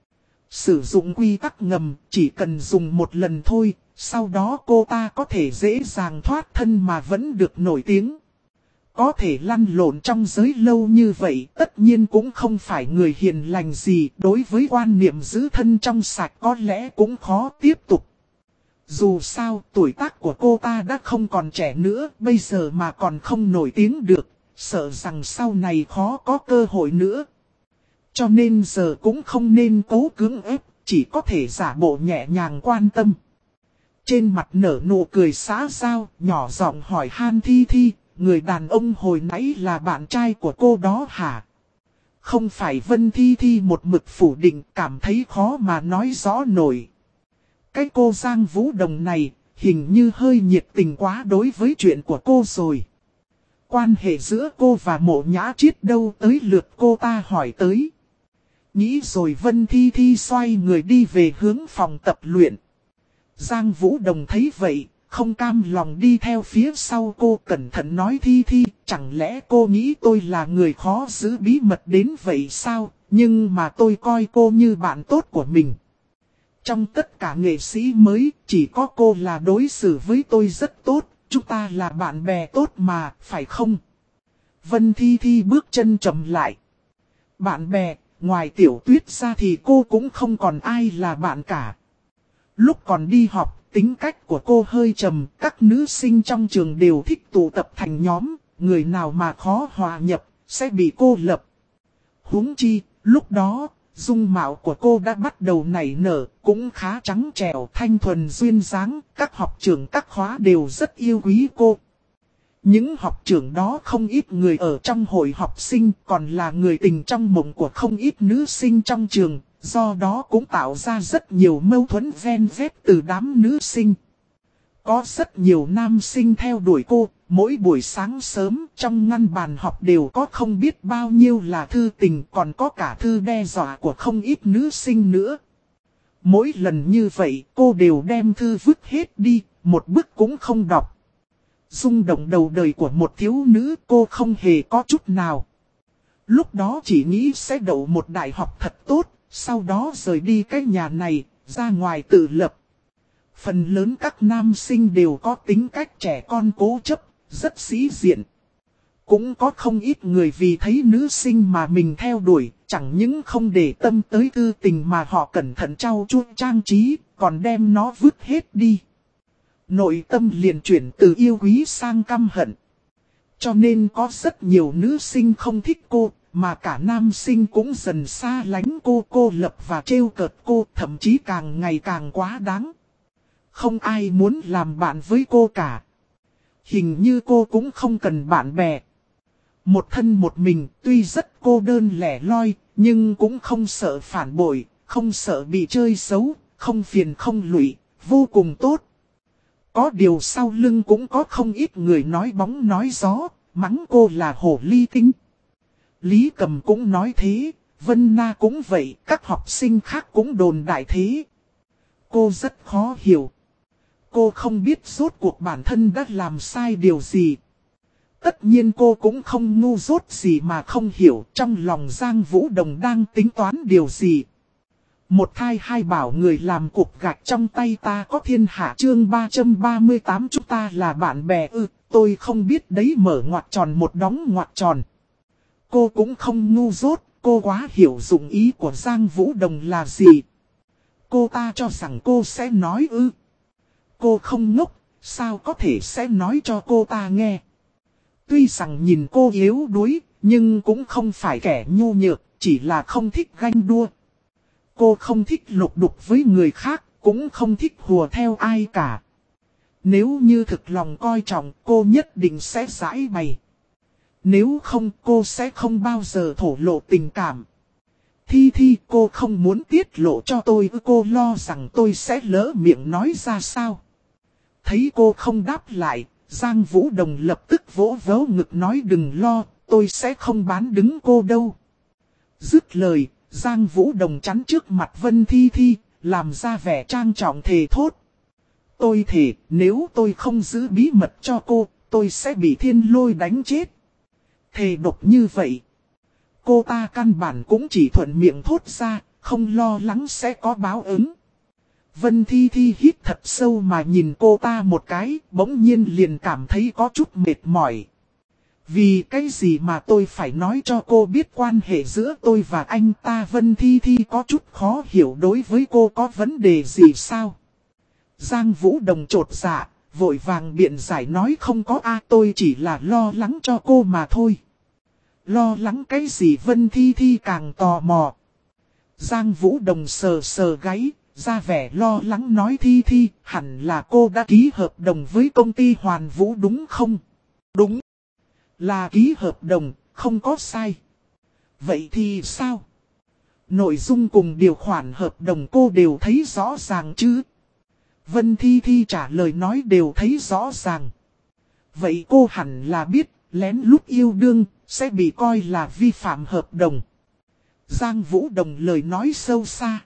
Sử dụng quy tắc ngầm chỉ cần dùng một lần thôi, sau đó cô ta có thể dễ dàng thoát thân mà vẫn được nổi tiếng. Có thể lăn lộn trong giới lâu như vậy tất nhiên cũng không phải người hiền lành gì, đối với quan niệm giữ thân trong sạch có lẽ cũng khó tiếp tục. Dù sao tuổi tác của cô ta đã không còn trẻ nữa, bây giờ mà còn không nổi tiếng được, sợ rằng sau này khó có cơ hội nữa. Cho nên giờ cũng không nên cố cưỡng ép, chỉ có thể giả bộ nhẹ nhàng quan tâm. Trên mặt nở nụ cười xã giao, nhỏ giọng hỏi han Thi Thi, người đàn ông hồi nãy là bạn trai của cô đó hả? Không phải Vân Thi Thi một mực phủ định, cảm thấy khó mà nói rõ nổi. Cái cô Giang Vũ Đồng này, hình như hơi nhiệt tình quá đối với chuyện của cô rồi. Quan hệ giữa cô và Mộ Nhã Triết đâu tới lượt cô ta hỏi tới. Nghĩ rồi Vân Thi Thi xoay người đi về hướng phòng tập luyện. Giang Vũ Đồng thấy vậy, không cam lòng đi theo phía sau cô, cẩn thận nói Thi Thi, chẳng lẽ cô nghĩ tôi là người khó giữ bí mật đến vậy sao, nhưng mà tôi coi cô như bạn tốt của mình. Trong tất cả nghệ sĩ mới, chỉ có cô là đối xử với tôi rất tốt, chúng ta là bạn bè tốt mà, phải không? Vân Thi Thi bước chân chậm lại. Bạn bè, ngoài Tiểu Tuyết ra thì cô cũng không còn ai là bạn cả. Lúc còn đi học, tính cách của cô hơi trầm, các nữ sinh trong trường đều thích tụ tập thành nhóm, người nào mà khó hòa nhập, sẽ bị cô lập. Huống chi, lúc đó, dung mạo của cô đã bắt đầu nảy nở, cũng khá trắng trẻo, thanh thuần duyên dáng, các học trưởng các khóa đều rất yêu quý cô. Những học trưởng đó không ít người ở trong hội học sinh, còn là người tình trong mộng của không ít nữ sinh trong trường. Do đó cũng tạo ra rất nhiều mâu thuẫn ven vét từ đám nữ sinh. Có rất nhiều nam sinh theo đuổi cô, mỗi buổi sáng sớm trong ngăn bàn học đều có không biết bao nhiêu là thư tình, còn có cả thư đe dọa của không ít nữ sinh nữa. Mỗi lần như vậy cô đều đem thư vứt hết đi, một bức cũng không đọc. Rung động đầu đời của một thiếu nữ cô không hề có chút nào. Lúc đó chỉ nghĩ sẽ đậu một đại học thật tốt. Sau đó rời đi cái nhà này, ra ngoài tự lập. Phần lớn các nam sinh đều có tính cách trẻ con cố chấp, rất sĩ diện. Cũng có không ít người vì thấy nữ sinh mà mình theo đuổi, chẳng những không để tâm tới tư tình mà họ cẩn thận trau chuốt trang trí, còn đem nó vứt hết đi. nội tâm liền chuyển từ yêu quý sang căm hận. Cho nên có rất nhiều nữ sinh không thích cô, mà cả nam sinh cũng dần xa lánh cô lập và trêu cợt cô, thậm chí càng ngày càng quá đáng. Không ai muốn làm bạn với cô cả. Hình như cô cũng không cần bạn bè. Một thân một mình, tuy rất cô đơn lẻ loi, nhưng cũng không sợ phản bội, không sợ bị chơi xấu, không phiền không lụy, vô cùng tốt. Có điều sau lưng cũng có không ít người nói bóng nói gió, mắng cô là hồ ly tinh. Lý Cầm cũng nói thế, Vân Na cũng vậy, các học sinh khác cũng đồn đại thế. Cô rất khó hiểu. Cô không biết rốt cuộc bản thân đã làm sai điều gì. Tất nhiên cô cũng không ngu dốt gì mà không hiểu trong lòng Giang Vũ Đồng đang tính toán điều gì. Một thai hai bảo người làm cục gạch trong tay ta có thiên hạ chương 338 chúng ta là bạn bè tôi không biết đấy mở ngoặc tròn một đóng ngoặc tròn. Cô cũng không ngu dốt, cô quá hiểu dụng ý của Giang Vũ Đồng là gì. Cô ta cho rằng cô sẽ nói Cô không ngốc, sao có thể sẽ nói cho cô ta nghe. Tuy rằng nhìn cô yếu đuối, nhưng cũng không phải kẻ nhu nhược, chỉ là không thích ganh đua. Cô không thích lục đục với người khác, cũng không thích hùa theo ai cả. Nếu như thực lòng coi trọng, cô nhất định sẽ giải bày. Nếu không, cô sẽ không bao giờ thổ lộ tình cảm. Thi cô không muốn tiết lộ cho tôi, cô lo rằng tôi sẽ lỡ miệng nói ra sao. Thấy cô không đáp lại, Giang Vũ Đồng lập tức vỗ vỗ ngực nói đừng lo, tôi sẽ không bán đứng cô đâu. Dứt lời, Giang Vũ Đồng chắn trước mặt Vân Thi, làm ra vẻ trang trọng thề thốt. Tôi thề, nếu tôi không giữ bí mật cho cô, tôi sẽ bị thiên lôi đánh chết. Thề độc như vậy. Cô ta căn bản cũng chỉ thuận miệng thốt ra, không lo lắng sẽ có báo ứng. Vân Thi hít thật sâu mà nhìn cô ta một cái, bỗng nhiên liền cảm thấy có chút mệt mỏi. Vì cái gì mà tôi phải nói cho cô biết quan hệ giữa tôi và anh ta. Vân Thi có chút khó hiểu đối với cô có vấn đề gì sao. Giang Vũ Đồng chột dạ, vội vàng biện giải nói không có tôi chỉ là lo lắng cho cô mà thôi. Lo lắng cái gì? Vân Thi càng tò mò. Giang Vũ Đồng sờ gáy, ra vẻ lo lắng nói Thi hẳn là cô đã ký hợp đồng với công ty Hoàn Vũ đúng không? Đúng. Là ký hợp đồng, không có sai. Vậy thì sao? Nội dung cùng điều khoản hợp đồng cô đều thấy rõ ràng chứ? Vân Thi trả lời nói đều thấy rõ ràng. Vậy cô hẳn là biết, lén lút yêu đương, sẽ bị coi là vi phạm hợp đồng. Giang Vũ Đồng lời nói sâu xa.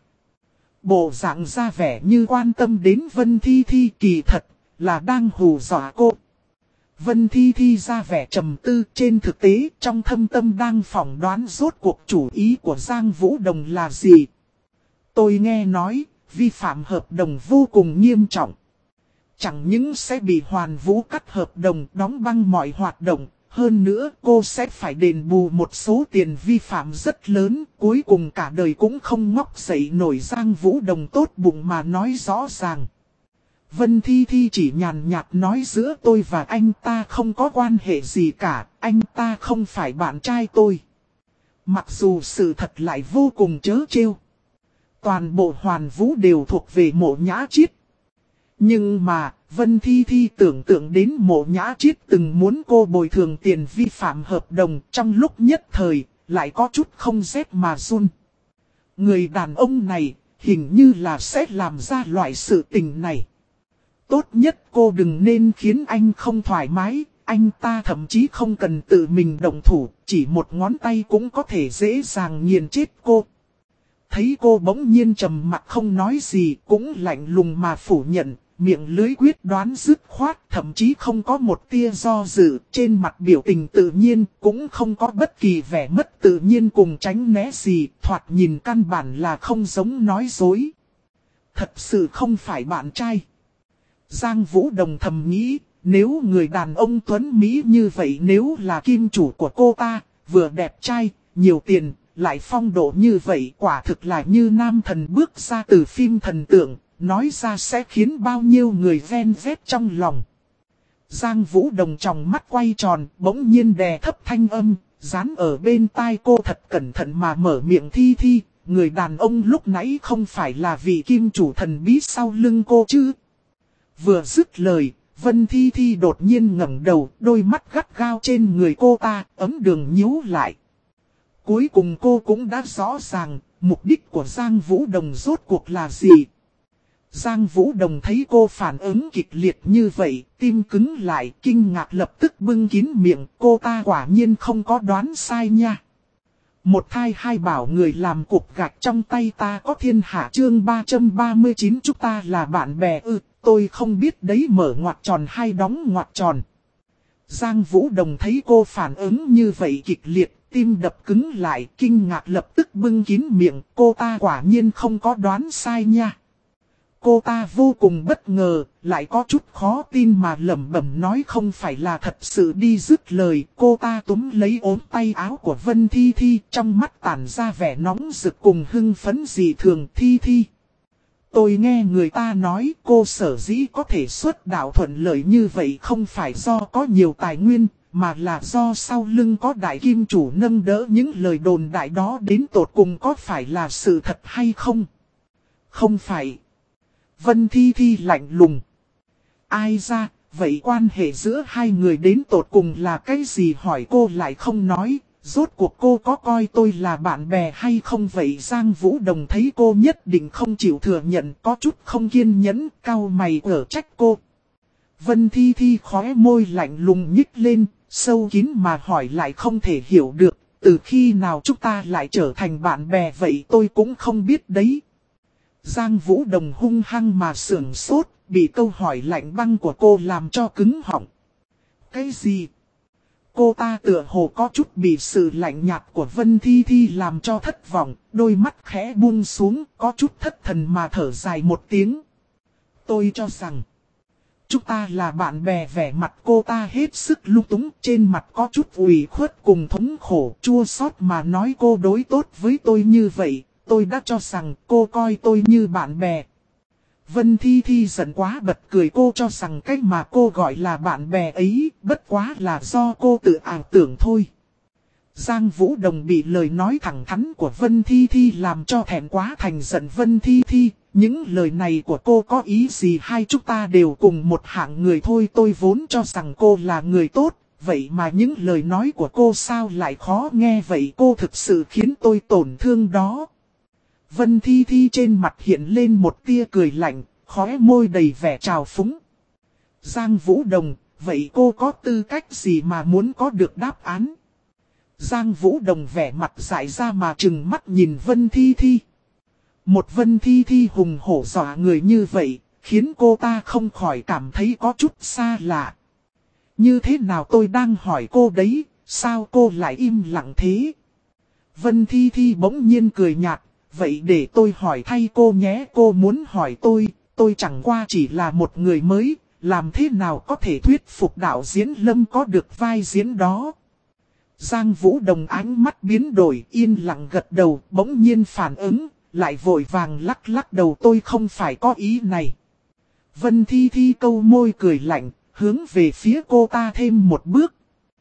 Bộ dạng ra vẻ như quan tâm đến Vân Thi kỳ thật, là đang hù dọa cô. Vân Thi ra vẻ trầm tư, trên thực tế trong thâm tâm đang phỏng đoán rốt cuộc chủ ý của Giang Vũ Đồng là gì. Tôi nghe nói, vi phạm hợp đồng vô cùng nghiêm trọng. Chẳng những sẽ bị Hoàn Vũ cắt hợp đồng đóng băng mọi hoạt động, hơn nữa cô sẽ phải đền bù một số tiền vi phạm rất lớn, cuối cùng cả đời cũng không ngóc dậy nổi. Giang Vũ Đồng tốt bụng mà nói rõ ràng. Vân Thi chỉ nhàn nhạt nói giữa tôi và anh ta không có quan hệ gì cả, anh ta không phải bạn trai tôi. Mặc dù sự thật lại vô cùng trớ trêu. Toàn bộ Hoàn Vũ đều thuộc về Mộ Nhã Chiết. Nhưng mà, Vân Thi tưởng tượng đến Mộ Nhã Chiết từng muốn cô bồi thường tiền vi phạm hợp đồng, trong lúc nhất thời, lại có chút không rét mà run. Người đàn ông này, hình như là sẽ làm ra loại sự tình này. Tốt nhất cô đừng nên khiến anh không thoải mái, anh ta thậm chí không cần tự mình động thủ, chỉ một ngón tay cũng có thể dễ dàng nghiền chết cô. Thấy cô bỗng nhiên trầm mặc không nói gì, cũng lạnh lùng mà phủ nhận, miệng lưỡi quyết đoán dứt khoát, thậm chí không có một tia do dự, trên mặt biểu tình tự nhiên, cũng không có bất kỳ vẻ mất tự nhiên cùng tránh né gì, thoạt nhìn căn bản là không giống nói dối. Thật sự không phải bạn trai. Giang Vũ Đồng thầm nghĩ, nếu người đàn ông tuấn Mỹ như vậy, nếu là kim chủ của cô ta, vừa đẹp trai, nhiều tiền, lại phong độ như vậy, quả thực là như nam thần bước ra từ phim thần tượng, nói ra sẽ khiến bao nhiêu người ven vét trong lòng. Giang Vũ Đồng tròng mắt quay tròn, bỗng nhiên đè thấp thanh âm, dán ở bên tai cô thật cẩn thận mà mở miệng Thi Thi, người đàn ông lúc nãy không phải là vị kim chủ thần bí sau lưng cô chứ. Vừa dứt lời, Vân Thi Thi đột nhiên ngẩng đầu, đôi mắt gắt gao trên người cô ta, ấm đường nhíu lại. Cuối cùng cô cũng đã rõ ràng, mục đích của Giang Vũ Đồng rốt cuộc là gì. Giang Vũ Đồng thấy cô phản ứng kịch liệt như vậy, tim cứng lại, kinh ngạc lập tức bưng kín miệng, cô ta quả nhiên không có đoán sai nha. Một thai hai bảo người làm cục gạch trong tay ta có thiên hạ chương 339 chúng ta là bạn bè tôi không biết đấy mở ngoặc tròn hay đóng ngoặc tròn. Giang Vũ Đồng thấy cô phản ứng như vậy kịch liệt, tim đập cứng lại, kinh ngạc lập tức bưng kín miệng, cô ta quả nhiên không có đoán sai nha. Cô ta vô cùng bất ngờ, lại có chút khó tin mà lẩm bẩm nói không phải là thật sự đi dứt lời. Cô ta túm lấy ốm tay áo của Vân Thi Thi, trong mắt tản ra vẻ nóng rực cùng hưng phấn dị thường. Thi Thi, tôi nghe người ta nói cô sở dĩ có thể xuất đạo thuận lợi như vậy không phải do có nhiều tài nguyên, mà là do sau lưng có đại kim chủ nâng đỡ. Những lời đồn đại đó đến tột cùng có phải là sự thật hay không? Không phải. Vân Thi Thi lạnh lùng. Ai ra, vậy quan hệ giữa hai người đến tột cùng là cái gì hỏi cô lại không nói, rốt cuộc cô có coi tôi là bạn bè hay không vậy? Giang Vũ Đồng thấy cô nhất định không chịu thừa nhận, có chút không kiên nhẫn, cau mày ở trách cô. Vân Thi Thi khóe môi lạnh lùng nhích lên, sâu kín mà hỏi lại không thể hiểu được, từ khi nào chúng ta lại trở thành bạn bè vậy tôi cũng không biết đấy. Giang Vũ Đồng hung hăng mà sưởng sốt, bị câu hỏi lạnh băng của cô làm cho cứng họng. Cái gì? Cô ta tựa hồ có chút bị sự lạnh nhạt của Vân Thi Thi làm cho thất vọng, đôi mắt khẽ buông xuống, có chút thất thần mà thở dài một tiếng. Tôi cho rằng, chúng ta là bạn bè. Vẻ mặt cô ta hết sức lung túng, trên mặt có chút ủy khuất cùng thống khổ, chua xót mà nói cô đối tốt với tôi như vậy. Tôi đã cho rằng cô coi tôi như bạn bè. Vân Thi Thi giận quá bật cười, cô cho rằng cách mà cô gọi là bạn bè ấy bất quá là do cô tự ảo tưởng thôi. Giang Vũ Đồng bị lời nói thẳng thắn của Vân Thi Thi làm cho thẹn quá thành giận. Vân Thi Thi, những lời này của cô có ý gì? Hai chúng ta đều cùng một hạng người thôi. Tôi vốn cho rằng cô là người tốt, vậy mà những lời nói của cô sao lại khó nghe vậy? Cô thực sự khiến tôi tổn thương đó. Vân Thi Thi trên mặt hiện lên một tia cười lạnh, khóe môi đầy vẻ trào phúng. Giang Vũ Đồng, vậy cô có tư cách gì mà muốn có được đáp án? Giang Vũ Đồng vẻ mặt dại ra mà trừng mắt nhìn Vân Thi Thi. Một Vân Thi Thi hùng hổ dọa người như vậy, khiến cô ta không khỏi cảm thấy có chút xa lạ. Như thế nào tôi đang hỏi cô đấy, sao cô lại im lặng thế? Vân Thi Thi bỗng nhiên cười nhạt. Vậy để tôi hỏi thay cô nhé, cô muốn hỏi tôi chẳng qua chỉ là một người mới, làm thế nào có thể thuyết phục đạo diễn Lâm có được vai diễn đó? Giang Vũ Đồng ánh mắt biến đổi, yên lặng gật đầu, bỗng nhiên phản ứng, lại vội vàng lắc lắc đầu. Tôi không phải có ý này. Vân Thi Thi câu môi cười lạnh, hướng về phía cô ta thêm một bước.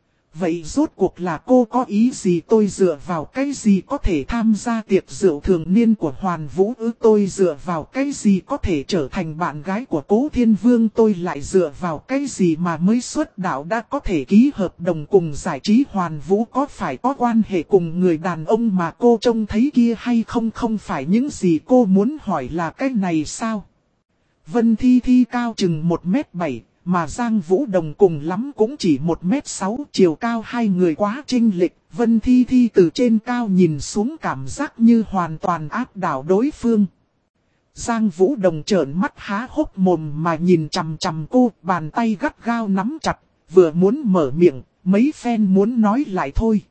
Vậy rốt cuộc là cô có ý gì? Tôi dựa vào cái gì có thể tham gia tiệc rượu thường niên của Hoàn Vũ tôi dựa vào cái gì có thể trở thành bạn gái của Cố Thiên Vương? Tôi lại dựa vào cái gì mà mới xuất đạo đã có thể ký hợp đồng cùng giải trí Hoàn Vũ? Có phải có quan hệ cùng người đàn ông mà cô trông thấy kia hay không? Không phải những gì cô muốn hỏi là cái này sao? Vân Thi Thi cao chừng 1m7. Mà Giang Vũ Đồng cùng lắm cũng chỉ 1m6, chiều cao hai người quá chênh lệch. Vân Thi Thi từ trên cao nhìn xuống cảm giác như hoàn toàn áp đảo đối phương. Giang Vũ Đồng trợn mắt há hốc mồm mà nhìn chằm chằm cô, bàn tay gắt gao nắm chặt, vừa muốn mở miệng, mấy phen muốn nói lại thôi.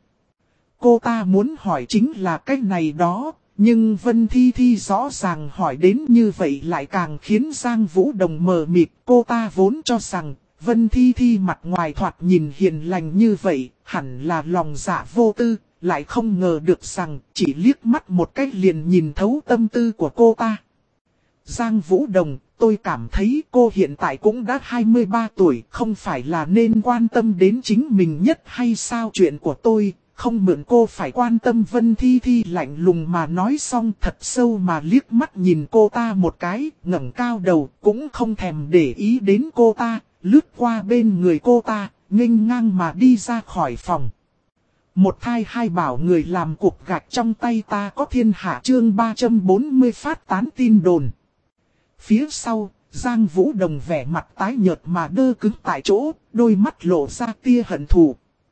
Cô ta muốn hỏi chính là cái này đó. Nhưng Vân Thi Thi rõ ràng hỏi đến như vậy lại càng khiến Giang Vũ Đồng mờ mịt. Cô ta vốn cho rằng Vân Thi Thi mặt ngoài thoạt nhìn hiền lành như vậy, hẳn là lòng dạ vô tư, lại không ngờ được rằng chỉ liếc mắt một cách liền nhìn thấu tâm tư của cô ta. Giang Vũ Đồng, tôi cảm thấy cô hiện tại cũng đã 23 tuổi, không phải là nên quan tâm đến chính mình nhất hay sao? Chuyện của tôi, không mượn cô phải quan tâm. Vân Thi Thi lạnh lùng mà nói xong, thật sâu mà liếc mắt nhìn cô ta một cái, ngẩng cao đầu, cũng không thèm để ý đến cô ta, lướt qua bên người cô ta, nghênh ngang mà đi ra khỏi phòng. Một thai hai bảo người làm cục gạch trong tay ta có thiên hạ. Chương 340 phát tán tin đồn. Phía sau, Giang Vũ Đồng vẻ mặt tái nhợt mà đơ cứng tại chỗ, đôi mắt lộ ra tia hận thù.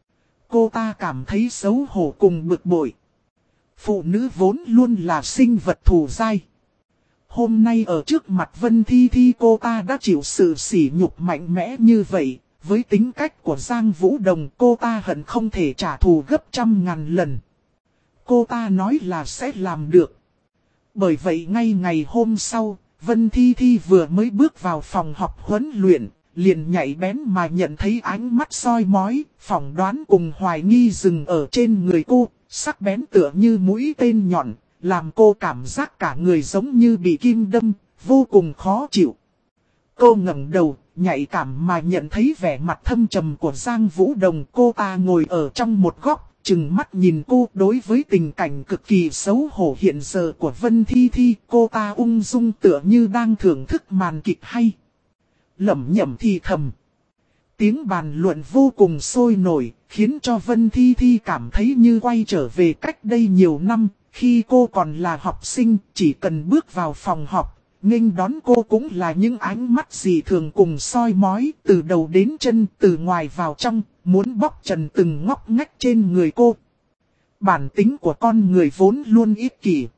Cô ta cảm thấy xấu hổ cùng bực bội. Phụ nữ vốn luôn là sinh vật thù dai. Hôm nay ở trước mặt Vân Thi Thi cô ta đã chịu sự sỉ nhục mạnh mẽ như vậy. Với tính cách của Giang Vũ Đồng, cô ta hận không thể trả thù gấp 100.000 lần. Cô ta nói là sẽ làm được. Bởi vậy ngay ngày hôm sau, Vân Thi Thi vừa mới bước vào phòng học huấn luyện, liền nhạy bén mà nhận thấy ánh mắt soi mói, phỏng đoán cùng hoài nghi dừng ở trên người cô, sắc bén tựa như mũi tên nhọn, làm cô cảm giác cả người giống như bị kim đâm, vô cùng khó chịu. Cô ngẩng đầu, nhạy cảm mà nhận thấy vẻ mặt thâm trầm của Giang Vũ Đồng. Cô ta ngồi ở trong một góc, trừng mắt nhìn cô. Đối với tình cảnh cực kỳ xấu hổ hiện giờ của Vân Thi Thi, cô ta ung dung tựa như đang thưởng thức màn kịch hay. Lẩm nhẩm thì thầm. Tiếng bàn luận vô cùng sôi nổi, khiến cho Vân Thi Thi cảm thấy như quay trở về cách đây nhiều năm, khi cô còn là học sinh, chỉ cần bước vào phòng học. Nghênh đón cô cũng là những ánh mắt dị thường cùng soi mói, từ đầu đến chân, từ ngoài vào trong, muốn bóc trần từng ngóc ngách trên người cô. Bản tính của con người vốn luôn ích kỷ.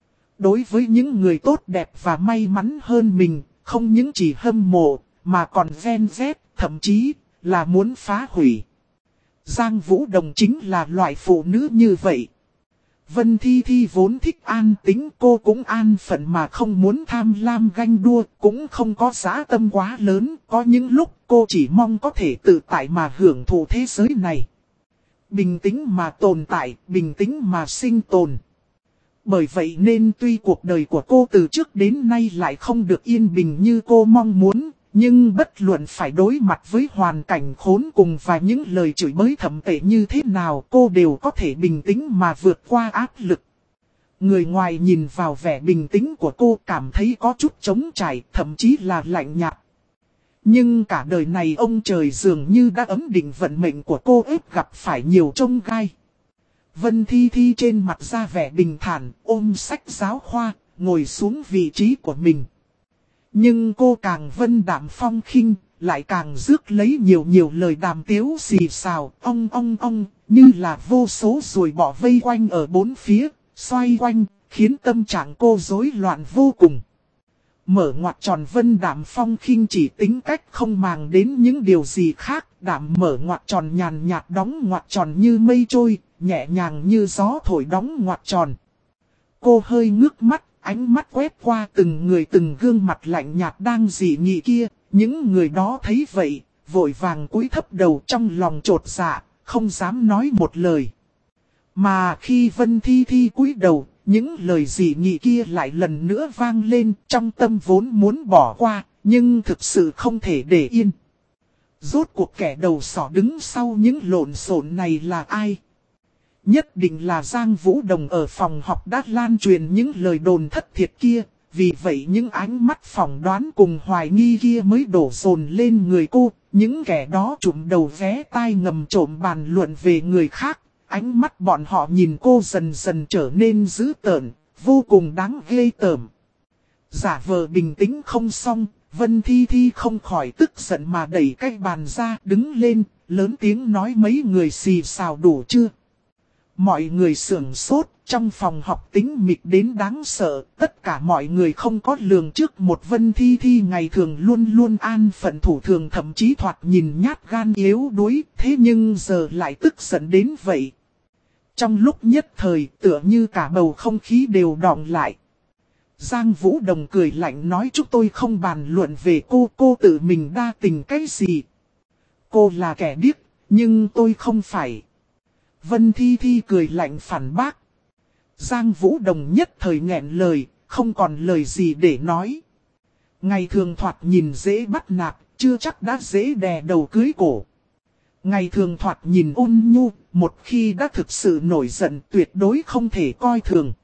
Đối với những người tốt đẹp và may mắn hơn mình, không những chỉ hâm mộ, mà còn ghen ghét, thậm chí là muốn phá hủy. Giang Vũ Đồng chính là loại phụ nữ như vậy. Vân Thi Thi vốn thích an tính, cô cũng an phận mà không muốn tham lam ganh đua, cũng không có dã tâm quá lớn, có những lúc cô chỉ mong có thể tự tại mà hưởng thụ thế giới này. Bình tĩnh mà tồn tại, bình tĩnh mà sinh tồn. Bởi vậy nên tuy cuộc đời của cô từ trước đến nay lại không được yên bình như cô mong muốn, nhưng bất luận phải đối mặt với hoàn cảnh khốn cùng và những lời chửi bới thậm tệ như thế nào, cô đều có thể bình tĩnh mà vượt qua áp lực. Người ngoài nhìn vào vẻ bình tĩnh của cô cảm thấy có chút trống trải, thậm chí là lạnh nhạt. Nhưng cả đời này ông trời dường như đã ấm định vận mệnh của cô, ép gặp phải nhiều chông gai. Vân Thi Thi trên mặt ra vẻ bình thản, ôm sách giáo khoa, ngồi xuống vị trí của mình. Nhưng cô càng vân đạm phong khinh, lại càng rước lấy nhiều lời đàm tiếu xì xào, ong, như là vô số ruồi bọ vây quanh ở bốn phía, xoay quanh, khiến tâm trạng cô rối loạn vô cùng. Mở ngoặc tròn vân đạm phong khinh chỉ tính cách không màng đến những điều gì khác, đạm mở ngoặc tròn nhàn nhạt đóng ngoặc tròn như mây trôi, nhẹ nhàng như gió thổi đóng ngoặc tròn. Cô hơi ngước mắt, ánh mắt quét qua từng người từng gương mặt lạnh nhạt đang dị nghị kia, những người đó thấy vậy, vội vàng cúi thấp đầu trong lòng chột dạ, không dám nói một lời. Mà khi Vân Thi Thi cúi đầu, những lời dị nghị kia lại lần nữa vang lên, trong tâm vốn muốn bỏ qua, nhưng thực sự không thể để yên. Rốt cuộc kẻ đầu sỏ đứng sau những lộn xộn này là ai? Nhất định là Giang Vũ Đồng ở phòng học đã lan truyền những lời đồn thất thiệt kia, vì vậy những ánh mắt phỏng đoán cùng hoài nghi kia mới đổ dồn lên người cô, những kẻ đó trụm đầu vé tai ngầm trộm bàn luận về người khác, ánh mắt bọn họ nhìn cô dần dần trở nên dữ tợn, vô cùng đáng ghê tởm. Giả vờ bình tĩnh không xong, Vân Thi Thi không khỏi tức giận mà đẩy cái bàn ra, đứng lên, lớn tiếng nói mấy người xì xào đủ chưa? Mọi người sửng sốt, trong phòng học tĩnh mịch đến đáng sợ, tất cả mọi người không có lường trước một Vân Thi Thi ngày thường luôn luôn an phận thủ thường, thậm chí thoạt nhìn nhát gan yếu đuối, thế nhưng giờ lại tức giận đến vậy. Trong lúc nhất thời tựa như cả bầu không khí đều đọng lại. Giang Vũ Đồng cười lạnh nói chúng tôi không bàn luận về cô tự mình đa tình cái gì. Cô là kẻ điếc, nhưng tôi không phải. Vân Thi Thi cười lạnh phản bác. Giang Vũ Đồng nhất thời nghẹn lời, không còn lời gì để nói. Ngày thường thoạt nhìn dễ bắt nạt, chưa chắc đã dễ đè đầu cưới cổ. Ngày thường thoạt nhìn ôn nhu, một khi đã thực sự nổi giận tuyệt đối không thể coi thường.